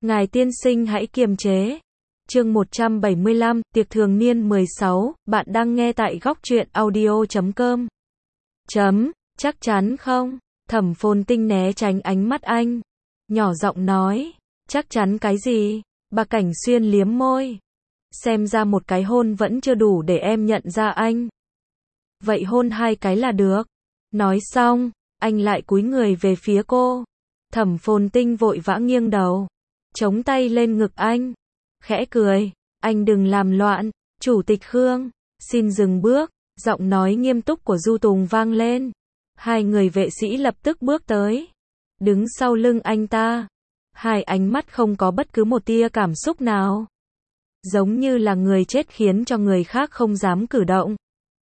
Ngài tiên sinh hãy kiềm chế. Chương 175, tiệc thường niên 16, bạn đang nghe tại góc truyện audio.com. Chắc chắn không? Thẩm Phồn Tinh né tránh ánh mắt anh. Nhỏ giọng nói, chắc chắn cái gì? Bà Cảnh Xuyên liếm môi. Xem ra một cái hôn vẫn chưa đủ để em nhận ra anh. Vậy hôn 2 cái là được. Nói xong, anh lại cúi người về phía cô. Thẩm Phồn Tinh vội vã nghiêng đầu, chống tay lên ngực anh, khẽ cười, anh đừng làm loạn, Chủ tịch Khương, xin dừng bước, giọng nói nghiêm túc của Du Tùng vang lên. 2 người vệ sĩ lập tức bước tới, đứng sau lưng anh ta. 2 ánh mắt không có bất cứ một tia cảm xúc nào, giống như là người chết khiến cho người khác không dám cử động,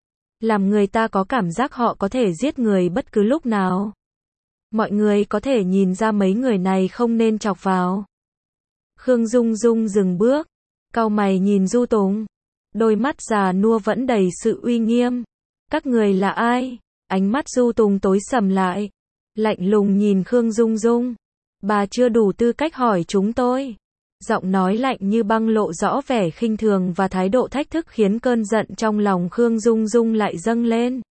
làm người ta có cảm giác họ có thể giết người bất cứ lúc nào. Mọi người có thể nhìn ra mấy người này không nên chọc vào. Khương Dung Dung dừng bước, cau mày nhìn Du Tùng, đôi mắt già nua vẫn đầy sự uy nghiêm. Các người là ai? Ánh mắt Du Tùng tối sầm lại, lạnh lùng nhìn Khương Dung Dung. Bà chưa đủ tư cách hỏi chúng tôi. Giọng nói lạnh như băng lộ rõ vẻ khinh thường và thái độ thách thức khiến cơn giận trong lòng Khương Dung Dung lại dâng lên.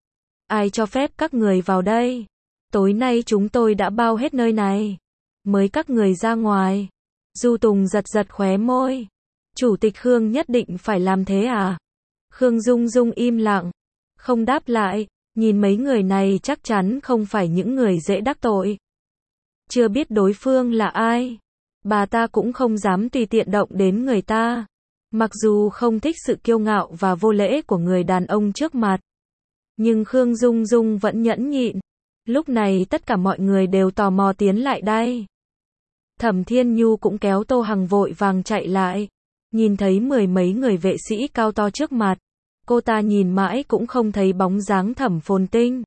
Ai cho phép các người vào đây? Tối nay chúng tôi đã bao hết nơi này. Mới các người ra ngoài. Du Tùng giật giật khóe môi. Chủ tịch Khương nhất định phải làm thế à? Khương Dung Dung im lặng, không đáp lại, nhìn mấy người này chắc chắn không phải những người dễ đắc tội. Chưa biết đối phương là ai, bà ta cũng không dám tùy tiện động đến người ta. Mặc dù không thích sự kiêu ngạo và vô lễ của người đàn ông trước mặt, nhưng Khương Dung Dung vẫn nhẫn nhịn. Lúc này tất cả mọi người đều tò mò tiến lại đây. Thẩm Thiên Nhu cũng kéo Tô Hằng vội vàng chạy lại. Nhìn thấy 10 mấy người vệ sĩ cao to trước mặt, cô ta nhìn mãi cũng không thấy bóng dáng Thẩm Phồn Tinh.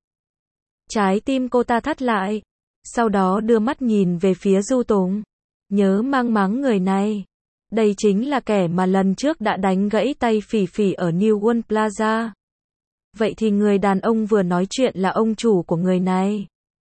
Trái tim cô ta thắt lại, sau đó đưa mắt nhìn về phía Du Tùng. Nhớ mang máng người này. Đây chính là kẻ mà lần trước đã đánh gãy tay Phỉ Phỉ ở New World Plaza. Vậy thì người đàn ông vừa nói chuyện là ông chủ của người này.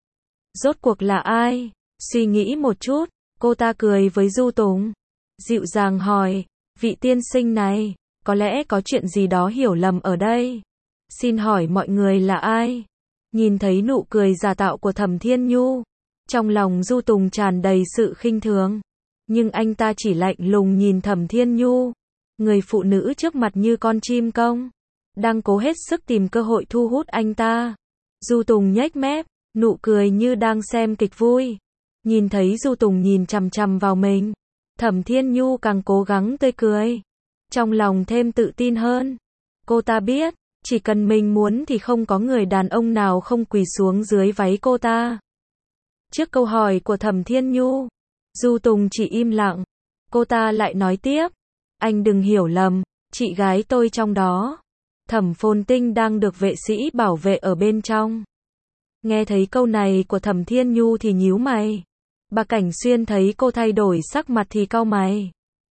Rốt cuộc là ai? Suy nghĩ một chút, cô ta cười với Du Tùng, dịu dàng hỏi, vị tiên sinh này, có lẽ có chuyện gì đó hiểu lầm ở đây. Xin hỏi mọi người là ai? Nhìn thấy nụ cười giả tạo của Thẩm Thiên Nhu, trong lòng Du Tùng tràn đầy sự khinh thường, nhưng anh ta chỉ lạnh lùng nhìn Thẩm Thiên Nhu, người phụ nữ trước mặt như con chim công, đang cố hết sức tìm cơ hội thu hút anh ta. Du Tùng nhếch mép, nụ cười như đang xem kịch vui. Nhìn thấy Du Tùng nhìn chằm chằm vào mình, Thẩm Thiên Nhu càng cố gắng tươi cười, trong lòng thêm tự tin hơn. Cô ta biết, chỉ cần mình muốn thì không có người đàn ông nào không quỳ xuống dưới váy cô ta. Trước câu hỏi của Thẩm Thiên Nhu, Du Tùng chỉ im lặng. Cô ta lại nói tiếp, anh đừng hiểu lầm, chị gái tôi trong đó. Thẩm Phồn Tinh đang được vệ sĩ bảo vệ ở bên trong. Nghe thấy câu này của Thẩm Thiên Nhu thì nhíu mày. Bà Cảnh Xuyên thấy cô thay đổi sắc mặt thì cau mày,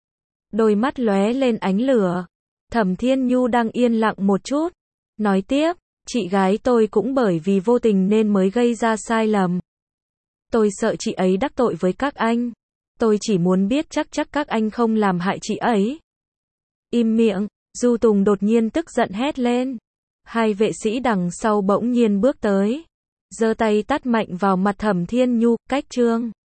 đôi mắt lóe lên ánh lửa. Thẩm Thiên Nhu đang yên lặng một chút, nói tiếp, chị gái tôi cũng bởi vì vô tình nên mới gây ra sai lầm. Tôi sợ chị ấy đắc tội với các anh. Tôi chỉ muốn biết chắc các anh không làm hại chị ấy. Im miệng, Du Tùng đột nhiên tức giận hét lên. 2 vệ sĩ đằng sau bỗng nhiên bước tới, giơ tay tát mạnh vào mặt Thẩm Thiên Nhu, cách trương.